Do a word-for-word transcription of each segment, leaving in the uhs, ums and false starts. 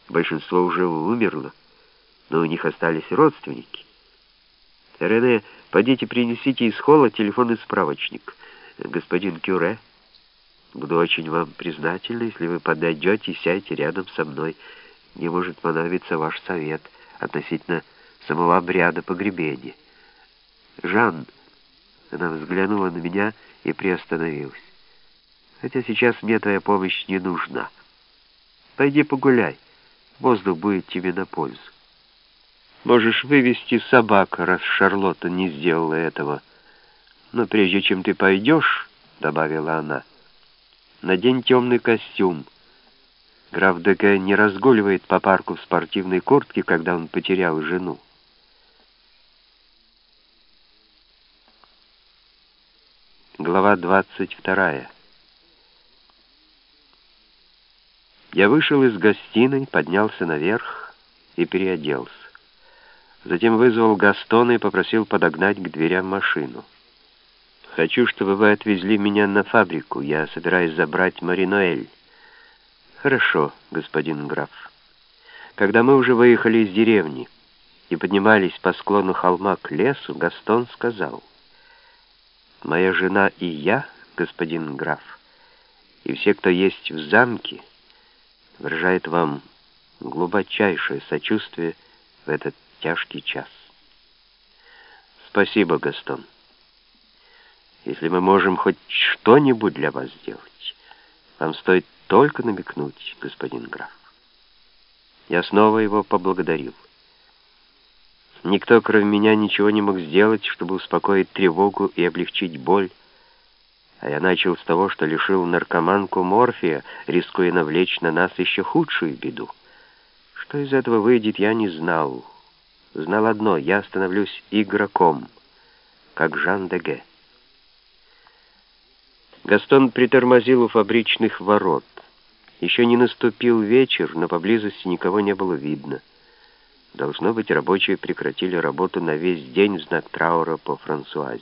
Большинство уже умерло, но у них остались родственники. Рене, пойдите принесите из холла телефонный справочник. Господин Кюре, буду очень вам признательна, если вы подойдете и сядете рядом со мной. Мне может понадобиться ваш совет относительно самого обряда погребения. Жан, она взглянула на меня и приостановилась. Хотя сейчас мне твоя помощь не нужна. Пойди погуляй, воздух будет тебе на пользу. Можешь вывести собак, раз Шарлотта не сделала этого. Но прежде чем ты пойдешь, — добавила она, — надень темный костюм. Граф Деге не разгуливает по парку в спортивной куртке, когда он потерял жену. Глава двадцать вторая. Я вышел из гостиной, поднялся наверх и переоделся. Затем вызвал Гастона и попросил подогнать к дверям машину. «Хочу, чтобы вы отвезли меня на фабрику. Я собираюсь забрать Мари-Ноэль». «Хорошо, господин граф». Когда мы уже выехали из деревни и поднимались по склону холма к лесу, Гастон сказал: «Моя жена и я, господин граф, и все, кто есть в замке, выражает вам глубочайшее сочувствие в этот тяжкий час». «Спасибо, Гастон. Если мы можем хоть что-нибудь для вас сделать, вам стоит только намекнуть, господин граф». Я снова его поблагодарил. Никто, кроме меня, ничего не мог сделать, чтобы успокоить тревогу и облегчить боль, а я начал с того, что лишил наркоманку морфия, рискуя навлечь на нас еще худшую беду. Что из этого выйдет, я не знал. Знал одно — я становлюсь игроком, как Жан Деге. Гастон притормозил у фабричных ворот. Еще не наступил вечер, но поблизости никого не было видно. Должно быть, рабочие прекратили работу на весь день в знак траура по Франсуазе.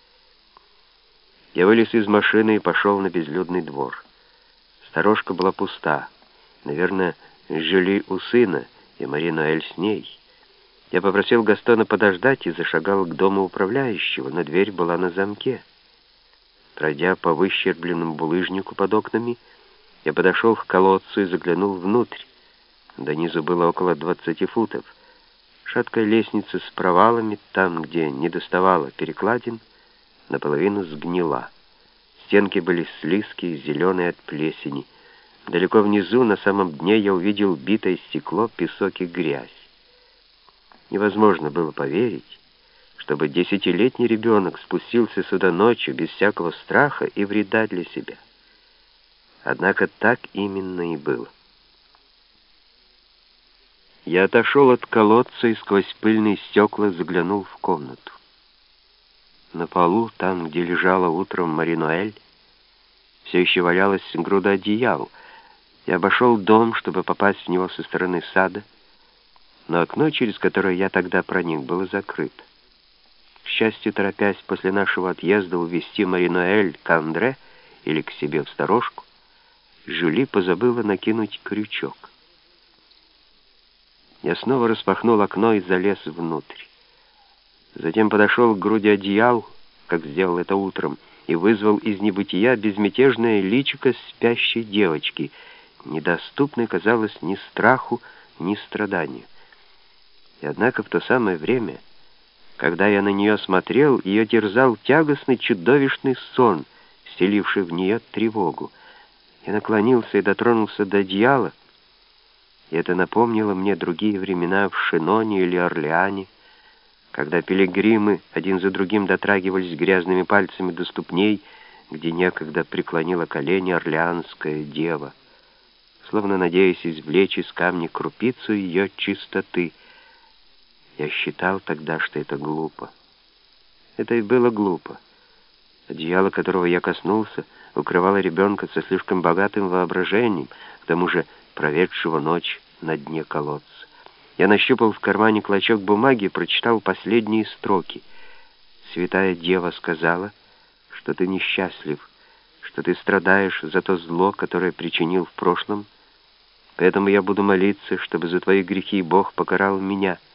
Я вылез из машины и пошел на безлюдный двор. Сторожка была пуста. Наверное, Жюли у сына, и Мари-Ноэль с ней. Я попросил Гастона подождать и зашагал к дому управляющего, но дверь была на замке. Пройдя по выщербленному булыжнику под окнами, я подошел к колодцу и заглянул внутрь. До низу было около двадцати футов. Шаткая лестница с провалами, там, где не доставало перекладин, наполовину сгнила. Стенки были слизкие, зеленые от плесени. Далеко внизу, на самом дне, я увидел битое стекло, песок и грязь. Невозможно было поверить, чтобы десятилетний ребенок спустился сюда ночью без всякого страха и вреда для себя. Однако так именно и было. Я отошел от колодца и сквозь пыльные стекла заглянул в комнату. На полу, там, где лежала утром Мари-Ноэль, все еще валялась груда одеял. Я обошел дом, чтобы попасть в него со стороны сада, но окно, через которое я тогда проник, было закрыто. К счастью, торопясь после нашего отъезда увезти Мари-Ноэль к Андре или к себе в сторожку, Жюли позабыла накинуть крючок. Я снова распахнул окно и залез внутрь. Затем подошел к груди одеял, как сделал это утром, и вызвал из небытия безмятежное личико спящей девочки, недоступной, казалось, ни страху, ни страданию. И однако в то самое время, когда я на нее смотрел, ее терзал тягостный чудовищный сон, вселивший в нее тревогу. Я наклонился и дотронулся до одеяла, и это напомнило мне другие времена в Шиноне или Орлеане, когда пилигримы один за другим дотрагивались грязными пальцами до ступней, где некогда преклонила колени орлеанская дева, словно надеясь извлечь из камня крупицу ее чистоты. Я считал тогда, что это глупо. Это и было глупо. Одеяло, которого я коснулся, укрывало ребенка со слишком богатым воображением, к тому же проведшего ночь на дне колодца. Я нащупал в кармане клочок бумаги и прочитал последние строки. «Святая Дева сказала, что ты несчастлив, что ты страдаешь за то зло, которое причинил в прошлом, Поэтому я буду молиться, чтобы за твои грехи Бог покарал меня.